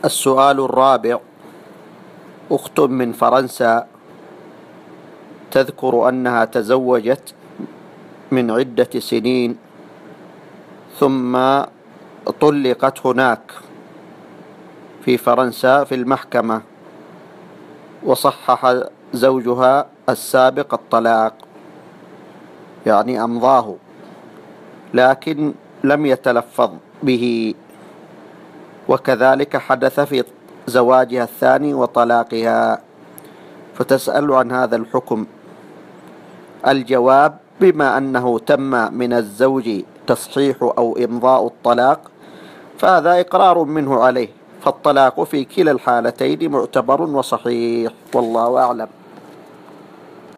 السؤال الرابع: أخت من فرنسا تذكر أنها تزوجت من عدة سنين ثم طلقت هناك في فرنسا في المحكمة، وصحح زوجها السابق الطلاق، يعني أمضاه، لكن لم يتلفظ به، وكذلك حدث في زواجها الثاني وطلاقها، فتسأل عن هذا الحكم. الجواب: بما أنه تم من الزوج تصحيح أو إمضاء الطلاق فهذا إقرار منه عليه، فالطلاق في كلا الحالتين معتبر وصحيح، والله أعلم.